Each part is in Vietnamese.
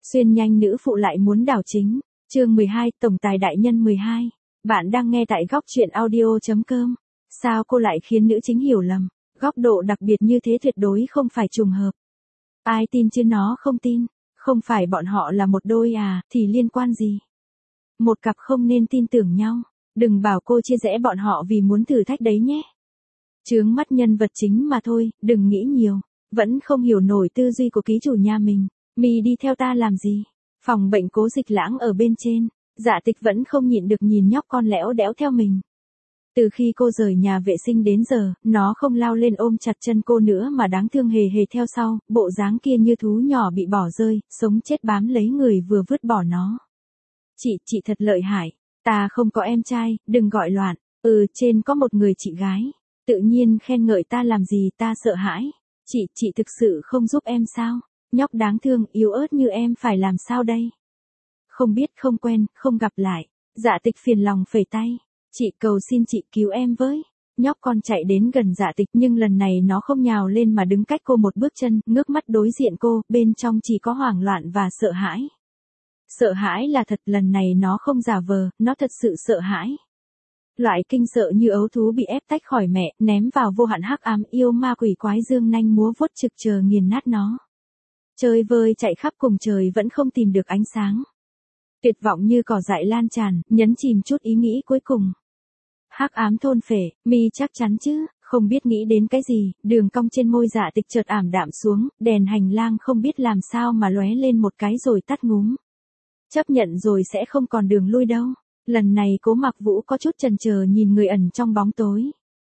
Xuyên nhanh nữ phụ lại muốn đảo chính. Chương 12, tổng tài đại nhân 12. Bạn đang nghe tại góc truyện audio.com. Sao cô lại khiến nữ chính hiểu lầm? Góc độ đặc biệt như thế tuyệt đối không phải trùng hợp. Ai tin chứ nó không tin. Không phải bọn họ là một đôi à, thì liên quan gì? Một cặp không nên tin tưởng nhau. Đừng bảo cô chia rẽ bọn họ vì muốn thử thách đấy nhé. Chướng mắt nhân vật chính mà thôi, đừng nghĩ nhiều. Vẫn không hiểu nổi tư duy của ký chủ nhà mình. Mi đi theo ta làm gì? Phòng bệnh Cố Dịch Lãng ở bên trên. Dạ Tịch vẫn không nhịn được nhìn nhóc con lẽo đẽo theo mình. Từ khi cô rời nhà vệ sinh đến giờ, nó không lao lên ôm chặt chân cô nữa mà đáng thương hề hề theo sau, bộ dáng kia như thú nhỏ bị bỏ rơi, sống chết bám lấy người vừa vứt bỏ nó. Chị thật lợi hại. Ta không có em trai, đừng gọi loạn. Trên có một người chị gái. Tự nhiên khen ngợi ta làm gì, ta sợ hãi. Chị thực sự không giúp em sao? Nhóc đáng thương, yếu ớt như em phải làm sao đây? Không biết, không quen, không gặp lại. Dạ Tịch phiền lòng phẩy tay. Chị cầu xin chị cứu em với. Nhóc con chạy đến gần Dạ Tịch nhưng lần này nó không nhào lên mà đứng cách cô một bước chân, ngước mắt đối diện cô, bên trong chỉ có hoảng loạn và sợ hãi. Sợ hãi là thật, lần này nó không giả vờ, nó thật sự sợ hãi. Loại kinh sợ như ấu thú bị ép tách khỏi mẹ, ném vào vô hạn hắc ám, yêu ma quỷ quái dương nanh múa vuốt trực chờ nghiền nát nó. Chơi vơi chạy khắp cùng trời vẫn không tìm được ánh sáng. Tuyệt vọng như cỏ dại lan tràn, nhấn chìm chút ý nghĩ cuối cùng. Hắc ám thôn phệ, Mi chắc chắn chứ, không biết nghĩ đến cái gì, đường cong trên môi Dạ Tịch chợt ảm đạm xuống, đèn hành lang không biết làm sao mà lóe lên một cái rồi tắt ngúm. Chấp nhận rồi sẽ không còn đường lui đâu. Lần này Cố Mặc Vũ có chút chần chờ nhìn người ẩn trong bóng tối.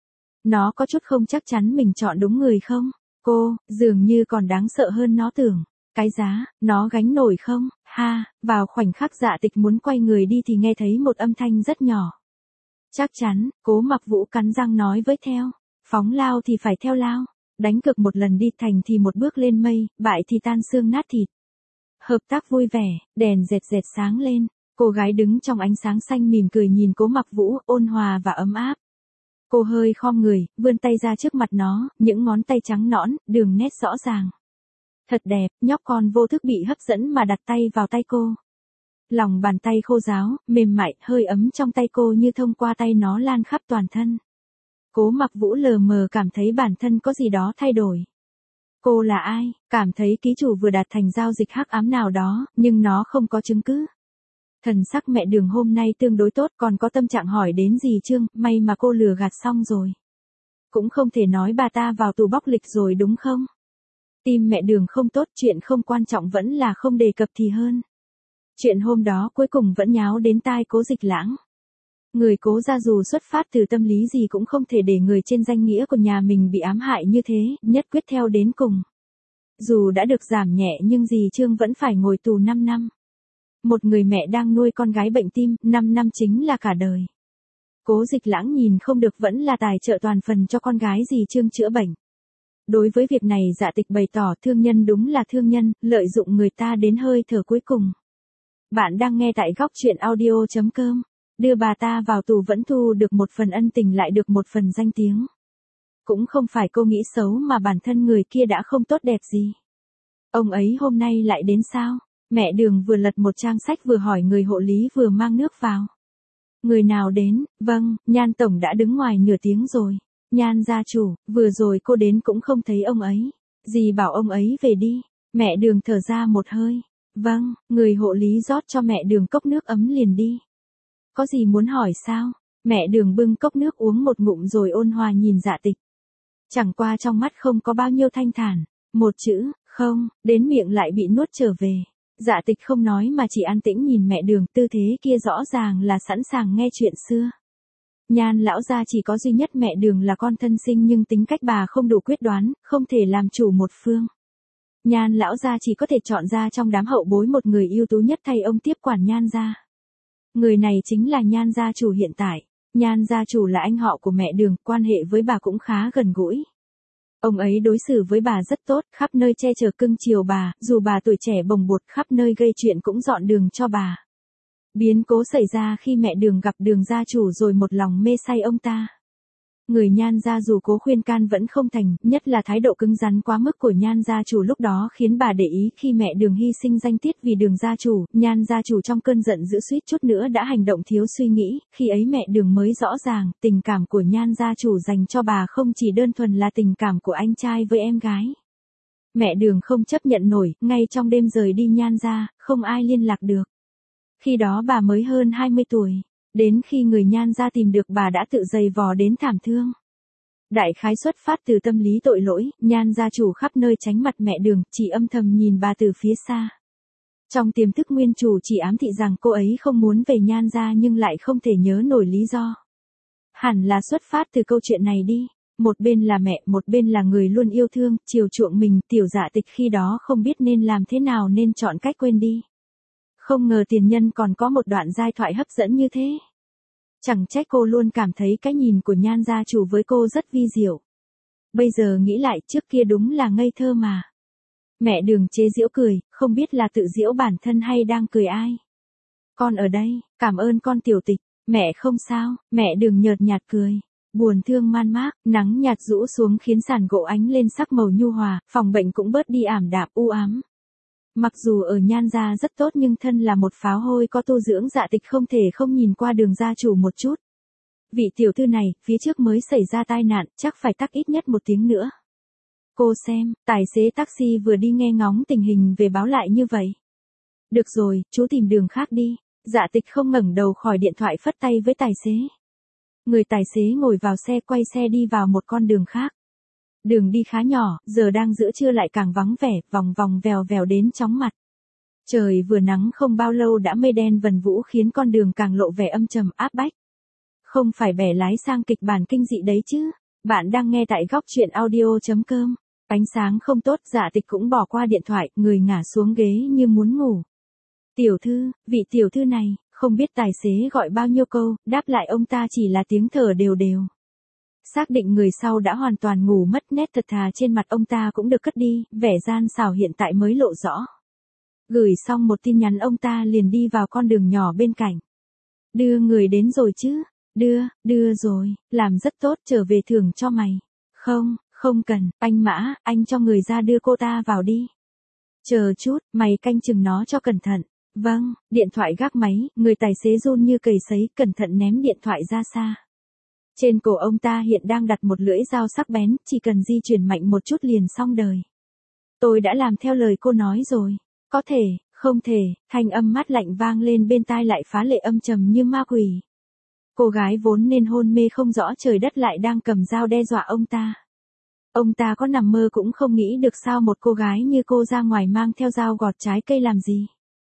Nó có chút không chắc chắn mình chọn đúng người không? Cô, dường như còn đáng sợ hơn nó tưởng. Cái giá, nó gánh nổi không? Ha, vào khoảnh khắc Dạ Tịch muốn quay người đi thì nghe thấy một âm thanh rất nhỏ. Chắc chắn, Cố Mặc Vũ cắn răng nói với theo. Phóng lao thì phải theo lao. Đánh cược một lần đi, thành thì một bước lên mây, bại thì tan xương nát thịt. Hợp tác vui vẻ, đèn rệt rệt sáng lên. Cô gái đứng trong ánh sáng xanh mỉm cười nhìn Cố Mặc Vũ, ôn hòa và ấm áp. Cô hơi khom người, vươn tay ra trước mặt nó, những ngón tay trắng nõn, đường nét rõ ràng. Thật đẹp, nhóc con vô thức bị hấp dẫn mà đặt tay vào tay cô. Lòng bàn tay khô ráo, mềm mại, hơi ấm trong tay cô như thông qua tay nó lan khắp toàn thân. Cố Mặc Vũ lờ mờ cảm thấy bản thân có gì đó thay đổi. Cô là ai? Cảm thấy ký chủ vừa đạt thành giao dịch hắc ám nào đó, nhưng nó không có chứng cứ. Thần sắc mẹ Đường hôm nay tương đối tốt, còn có tâm trạng hỏi đến dì Trương, may mà cô lừa gạt xong rồi. Cũng không thể nói bà ta vào tù bóc lịch rồi đúng không? Tim mẹ Đường không tốt, chuyện không quan trọng vẫn là không đề cập thì hơn. Chuyện hôm đó cuối cùng vẫn nháo đến tai Cố Dịch Lãng. Người Cố gia dù xuất phát từ tâm lý gì cũng không thể để người trên danh nghĩa của nhà mình bị ám hại như thế, nhất quyết theo đến cùng. Dù đã được giảm nhẹ nhưng dì Trương vẫn phải ngồi tù 5 năm. Một người mẹ đang nuôi con gái bệnh tim, 5 năm chính là cả đời. Cố Dịch Lãng nhìn không được vẫn là tài trợ toàn phần cho con gái dì Trương chữa bệnh. Đối với việc này Dạ Tịch bày tỏ thương nhân đúng là thương nhân, lợi dụng người ta đến hơi thở cuối cùng. Bạn đang nghe tại góc truyện audio.com. Đưa bà ta vào tù vẫn thu được một phần ân tình lại được một phần danh tiếng. Cũng không phải cô nghĩ xấu mà bản thân người kia đã không tốt đẹp gì. Ông ấy hôm nay lại đến sao? Mẹ Đường vừa lật một trang sách vừa hỏi người hộ lý vừa mang nước vào. Người nào đến? Vâng, Nhan Tổng đã đứng ngoài nửa tiếng rồi. Nhan gia chủ, vừa rồi cô đến cũng không thấy ông ấy. Dì bảo ông ấy về đi. Mẹ Đường thở ra một hơi. Vâng, người hộ lý rót cho mẹ Đường cốc nước ấm liền đi. Có gì muốn hỏi sao? Mẹ Đường bưng cốc nước uống một ngụm rồi ôn hòa nhìn Dạ Tịch. Chẳng qua trong mắt không có bao nhiêu thanh thản. Một chữ, không, đến miệng lại bị nuốt trở về. Dạ Tịch không nói mà chỉ an tĩnh nhìn mẹ Đường, tư thế kia rõ ràng là sẵn sàng nghe chuyện xưa. Nhan lão gia chỉ có duy nhất mẹ Đường là con thân sinh nhưng tính cách bà không đủ quyết đoán, không thể làm chủ một phương. Nhan lão gia chỉ có thể chọn ra trong đám hậu bối một người ưu tú nhất thay ông tiếp quản Nhan gia. Người này chính là Nhan gia chủ hiện tại. Nhan gia chủ là anh họ của mẹ Đường, quan hệ với bà cũng khá gần gũi. Ông ấy đối xử với bà rất tốt, khắp nơi che chở cưng chiều bà, dù bà tuổi trẻ bồng bột khắp nơi gây chuyện cũng dọn đường cho bà. Biến cố xảy ra khi mẹ Đường gặp Đường gia chủ rồi một lòng mê say ông ta. Người Nhan gia dù cố khuyên can vẫn không thành, nhất là thái độ cứng rắn quá mức của Nhan gia chủ lúc đó khiến bà để ý khi mẹ Đường hy sinh danh tiết vì Đường gia chủ, Nhan gia chủ trong cơn giận dữ suýt chút nữa đã hành động thiếu suy nghĩ, khi ấy mẹ Đường mới rõ ràng, tình cảm của Nhan gia chủ dành cho bà không chỉ đơn thuần là tình cảm của anh trai với em gái. Mẹ Đường không chấp nhận nổi, ngay trong đêm rời đi Nhan gia, không ai liên lạc được. Khi đó bà mới hơn 20 tuổi. Đến khi người Nhan gia tìm được bà đã tự giày vò đến thảm thương. Đại khái xuất phát từ tâm lý tội lỗi, Nhan gia chủ khắp nơi tránh mặt mẹ Đường, chỉ âm thầm nhìn bà từ phía xa. Trong tiềm thức nguyên chủ chỉ ám thị rằng cô ấy không muốn về Nhan gia nhưng lại không thể nhớ nổi lý do. Hẳn là xuất phát từ câu chuyện này đi. Một bên là mẹ, một bên là người luôn yêu thương, chiều chuộng mình, Tiểu Dạ Tịch khi đó không biết nên làm thế nào nên chọn cách quên đi. Không ngờ tiền nhân còn có một đoạn giai thoại hấp dẫn như thế. Chẳng trách cô luôn cảm thấy cái nhìn của Nhan gia chủ với cô rất vi diệu. Bây giờ nghĩ lại trước kia đúng là ngây thơ mà. Mẹ Đường chế giễu cười, không biết là tự giễu bản thân hay đang cười ai. Con ở đây, cảm ơn con Tiểu Tịch, mẹ không sao, mẹ Đường nhợt nhạt cười. Buồn thương man mác, nắng nhạt rũ xuống khiến sàn gỗ ánh lên sắc màu nhu hòa, phòng bệnh cũng bớt đi ảm đạm u ám. Mặc dù ở Nhan gia rất tốt nhưng thân là một pháo hôi có tu dưỡng Dạ Tịch không thể không nhìn qua Đường gia chủ một chút. Vị tiểu thư này, phía trước mới xảy ra tai nạn, chắc phải tắc ít nhất 1 tiếng nữa. Cô xem, tài xế taxi vừa đi nghe ngóng tình hình về báo lại như vậy. Được rồi, chú tìm đường khác đi. Dạ Tịch không ngẩng đầu khỏi điện thoại phất tay với tài xế. Người tài xế ngồi vào xe quay xe đi vào một con đường khác. Đường đi khá nhỏ, giờ đang giữa trưa lại càng vắng vẻ, vòng vòng vèo vèo đến chóng mặt. Trời vừa nắng không bao lâu đã mây đen vần vũ khiến con đường càng lộ vẻ âm trầm áp bách. Không phải bẻ lái sang kịch bản kinh dị đấy chứ. Bạn đang nghe tại góc truyện audio.com. Ánh sáng không tốt, Dạ Tịch cũng bỏ qua điện thoại, người ngả xuống ghế như muốn ngủ. Tiểu thư, vị tiểu thư này, không biết tài xế gọi bao nhiêu câu, đáp lại ông ta chỉ là tiếng thở đều đều. Xác định người sau đã hoàn toàn ngủ mất, nét thật thà trên mặt ông ta cũng được cất đi, vẻ gian xảo hiện tại mới lộ rõ. Gửi xong một tin nhắn ông ta liền đi vào con đường nhỏ bên cạnh. Đưa người đến rồi chứ? Đưa rồi, làm rất tốt, trở về thưởng cho mày. Không cần, anh Mã, anh cho người ra đưa cô ta vào đi. Chờ chút, mày canh chừng nó cho cẩn thận. Vâng, điện thoại gác máy, người tài xế run như cầy sấy, cẩn thận ném điện thoại ra xa. Trên cổ ông ta hiện đang đặt một lưỡi dao sắc bén, chỉ cần di chuyển mạnh một chút liền xong đời. Tôi đã làm theo lời cô nói rồi. Có thể, không thể, thanh âm mát lạnh vang lên bên tai lại phá lệ âm trầm như ma quỷ. Cô gái vốn nên hôn mê không rõ trời đất lại đang cầm dao đe dọa ông ta. Ông ta có nằm mơ cũng không nghĩ được sao một cô gái như cô ra ngoài mang theo dao gọt trái cây làm gì.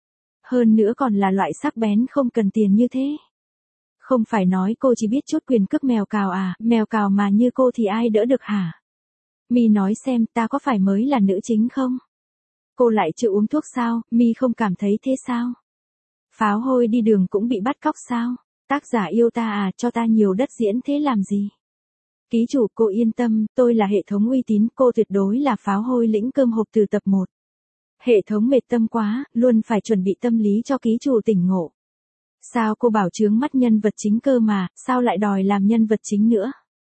Hơn nữa còn là loại sắc bén không cần tiền như thế. Không phải nói cô chỉ biết chút quyền cước mèo cào à, mèo cào mà như cô thì ai đỡ được hả? Mi nói xem ta có phải mới là nữ chính không? Cô lại chịu uống thuốc sao, Mi không cảm thấy thế sao? Pháo hôi đi đường cũng bị bắt cóc sao? Tác giả yêu ta à, cho ta nhiều đất diễn thế làm gì? Ký chủ, cô yên tâm, tôi là hệ thống uy tín, cô tuyệt đối là pháo hôi lĩnh cơm hộp từ tập 1. Hệ thống mệt tâm quá, luôn phải chuẩn bị tâm lý cho ký chủ tỉnh ngộ. Sao cô bảo chướng mắt nhân vật chính cơ mà, sao lại đòi làm nhân vật chính nữa?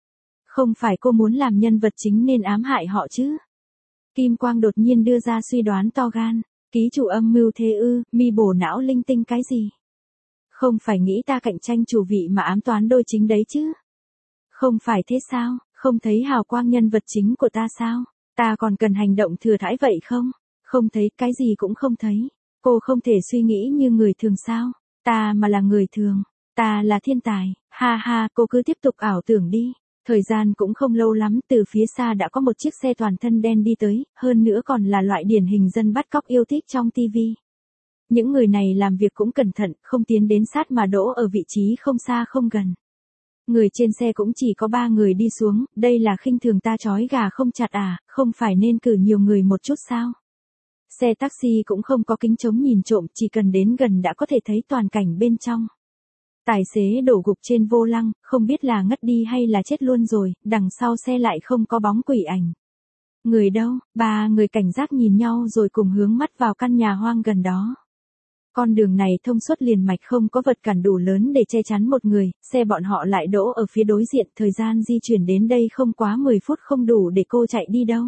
Không phải cô muốn làm nhân vật chính nên ám hại họ chứ? Kim Quang đột nhiên đưa ra suy đoán to gan. Ký chủ âm mưu thế ư, Mi bổ não linh tinh cái gì? Không phải nghĩ ta cạnh tranh chủ vị mà ám toán đôi chính đấy chứ? Không phải thế sao, không thấy hào quang nhân vật chính của ta sao? Ta còn cần hành động thừa thãi vậy không? Không thấy, cái gì cũng không thấy. Cô không thể suy nghĩ như người thường sao? Ta mà là người thường, ta là thiên tài, ha ha, cô cứ tiếp tục ảo tưởng đi. Thời gian cũng không lâu lắm, từ phía xa đã có một chiếc xe toàn thân đen đi tới, hơn nữa còn là loại điển hình dân bắt cóc yêu thích trong tivi. Những người này làm việc cũng cẩn thận, không tiến đến sát mà đỗ ở vị trí không xa không gần. Người trên xe cũng chỉ có 3 người đi xuống, đây là khinh thường ta trói gà không chặt à, không phải nên cử nhiều người một chút sao? Xe taxi cũng không có kính chống nhìn trộm, chỉ cần đến gần đã có thể thấy toàn cảnh bên trong. Tài xế đổ gục trên vô lăng, không biết là ngất đi hay là chết luôn rồi, đằng sau xe lại không có bóng quỷ ảnh. Người đâu? 3 người cảnh giác nhìn nhau rồi cùng hướng mắt vào căn nhà hoang gần đó. Con đường này thông suốt liền mạch, không có vật cản đủ lớn để che chắn một người, xe bọn họ lại đỗ ở phía đối diện, thời gian di chuyển đến đây không quá 10 phút, không đủ để cô chạy đi đâu.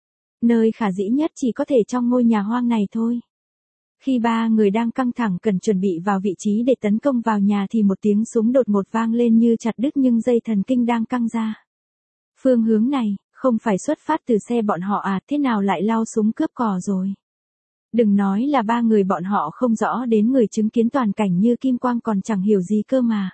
Nơi khả dĩ nhất chỉ có thể trong ngôi nhà hoang này thôi. Khi ba người đang căng thẳng cần chuẩn bị vào vị trí để tấn công vào nhà thì một tiếng súng đột ngột vang lên như chặt đứt nhưng dây thần kinh đang căng ra. Phương hướng này, không phải xuất phát từ xe bọn họ à, thế nào lại lao súng cướp cò rồi. Đừng nói là ba người bọn họ không rõ đến người chứng kiến toàn cảnh như Kim Quang còn chẳng hiểu gì cơ mà.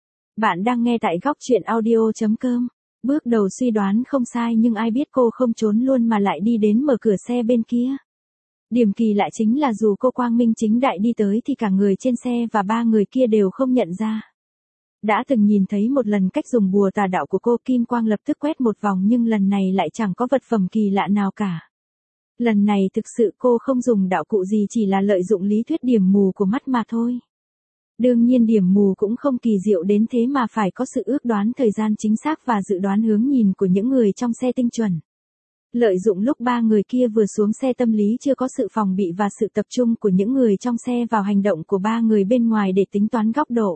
Bạn đang nghe tại góc truyện audio.com. Bước đầu suy đoán không sai nhưng ai biết cô không trốn luôn mà lại đi đến mở cửa xe bên kia. Điểm kỳ lạ chính là dù cô quang minh chính đại đi tới thì cả người trên xe và ba người kia đều không nhận ra. Đã từng nhìn thấy một lần cách dùng bùa tà đạo của cô, Kim Quang lập tức quét một vòng nhưng lần này lại chẳng có vật phẩm kỳ lạ nào cả. Lần này thực sự cô không dùng đạo cụ gì, chỉ là lợi dụng lý thuyết điểm mù của mắt mà thôi. Đương nhiên điểm mù cũng không kỳ diệu đến thế mà phải có sự ước đoán thời gian chính xác và dự đoán hướng nhìn của những người trong xe tinh chuẩn. Lợi dụng lúc ba người kia vừa xuống xe, tâm lý chưa có sự phòng bị và sự tập trung của những người trong xe vào hành động của ba người bên ngoài để tính toán góc độ.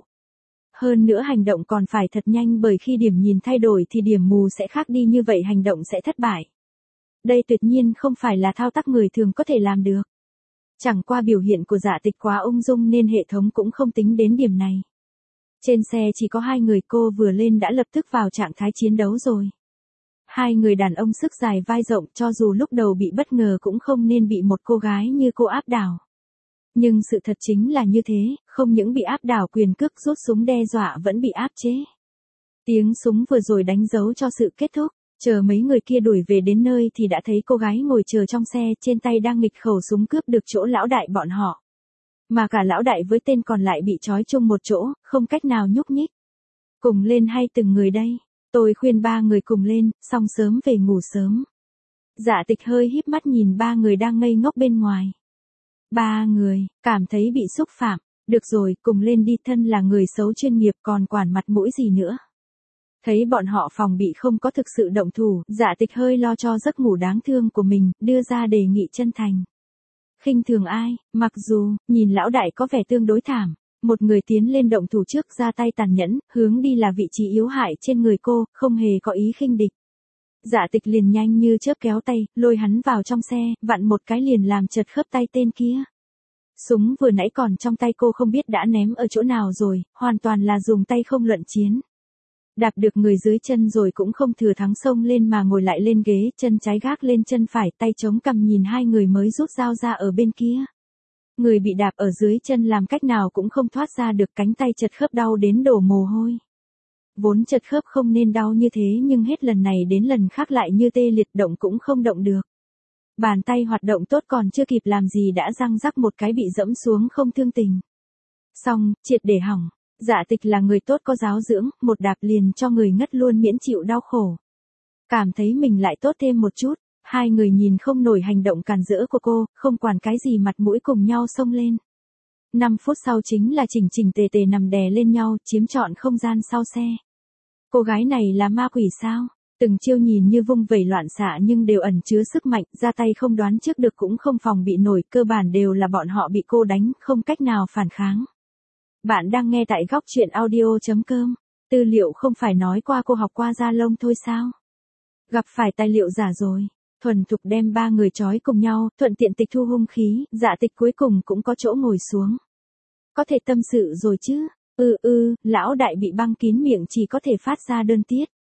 Hơn nữa hành động còn phải thật nhanh, bởi khi điểm nhìn thay đổi thì điểm mù sẽ khác đi, như vậy hành động sẽ thất bại. Đây tuyệt nhiên không phải là thao tác người thường có thể làm được. Chẳng qua biểu hiện của Dạ Tịch quá ung dung nên hệ thống cũng không tính đến điểm này. Trên xe chỉ có hai người, cô vừa lên đã lập tức vào trạng thái chiến đấu rồi. Hai người đàn ông sức dài vai rộng, cho dù lúc đầu bị bất ngờ cũng không nên bị một cô gái như cô áp đảo. Nhưng sự thật chính là như thế, không những bị áp đảo, quyền cước rút súng đe dọa vẫn bị áp chế. Tiếng súng vừa rồi đánh dấu cho sự kết thúc. Chờ mấy người kia đuổi về đến nơi thì đã thấy cô gái ngồi chờ trong xe, trên tay đang nghịch khẩu súng cướp được chỗ lão đại bọn họ. Mà cả lão đại với tên còn lại bị trói chung một chỗ, không cách nào nhúc nhích. Cùng lên hay từng người đây? Tôi khuyên ba người cùng lên, xong sớm về ngủ sớm. Dạ Tịch hơi híp mắt nhìn ba người đang ngây ngốc bên ngoài. Ba người, cảm thấy bị xúc phạm. Được rồi, cùng lên đi, thân là người xấu chuyên nghiệp còn quản mặt mũi gì nữa. Thấy bọn họ phòng bị không có thực sự động thủ, Dạ Tịch hơi lo cho giấc ngủ đáng thương của mình, đưa ra đề nghị chân thành. Khinh thường ai, mặc dù, nhìn lão đại có vẻ tương đối thảm, một người tiến lên động thủ trước, ra tay tàn nhẫn, hướng đi là vị trí yếu hại trên người cô, không hề có ý khinh địch. Dạ Tịch liền nhanh như chớp kéo tay, lôi hắn vào trong xe, vặn một cái liền làm chật khớp tay tên kia. Súng vừa nãy còn trong tay cô không biết đã ném ở chỗ nào rồi, hoàn toàn là dùng tay không luận chiến. Đạp được người dưới chân rồi cũng không thừa thắng xông lên mà ngồi lại lên ghế, chân trái gác lên chân phải, tay chống cằm nhìn hai người mới rút dao ra ở bên kia. Người bị đạp ở dưới chân làm cách nào cũng không thoát ra được, cánh tay chật khớp đau đến đổ mồ hôi. Vốn chật khớp không nên đau như thế nhưng hết lần này đến lần khác lại như tê liệt, động cũng không động được. Bàn tay hoạt động tốt còn chưa kịp làm gì đã răng rắc một cái bị dẫm xuống không thương tình. Xong, triệt để hỏng. Dạ Tịch là người tốt có giáo dưỡng, một đạp liền cho người ngất luôn miễn chịu đau khổ. Cảm thấy mình lại tốt thêm một chút, hai người nhìn không nổi hành động càn rỡ của cô, không quản cái gì mặt mũi cùng nhau xông lên. 5 phút sau chính là chỉnh chỉnh tề tề nằm đè lên nhau, chiếm trọn không gian sau xe. Cô gái này là ma quỷ sao? Từng chiêu nhìn như vung vẩy loạn xạ nhưng đều ẩn chứa sức mạnh, ra tay không đoán trước được cũng không phòng bị nổi, cơ bản đều là bọn họ bị cô đánh, không cách nào phản kháng. Bạn đang nghe tại góc truyện audio.com. Tư liệu không phải nói qua cô học qua da lông thôi sao? Gặp phải tài liệu giả rồi. Thuần thục đem ba người trói cùng nhau, thuận tiện tịch thu hung khí, Dạ Tịch cuối cùng cũng có chỗ ngồi xuống. Có thể tâm sự rồi chứ? Lão đại bị băng kín miệng chỉ có thể phát ra đơn tiết.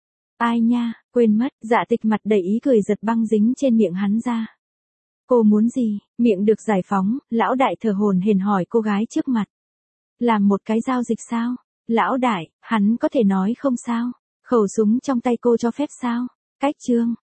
Ai nha, quên mất, Dạ Tịch mặt đầy ý cười giật băng dính trên miệng hắn ra. Cô muốn gì? Miệng được giải phóng, lão đại thở hổn hển hỏi cô gái trước mặt. Làm một cái giao dịch sao? Lão đại, hắn có thể nói không sao? Khẩu súng trong tay cô cho phép sao? Cách chương.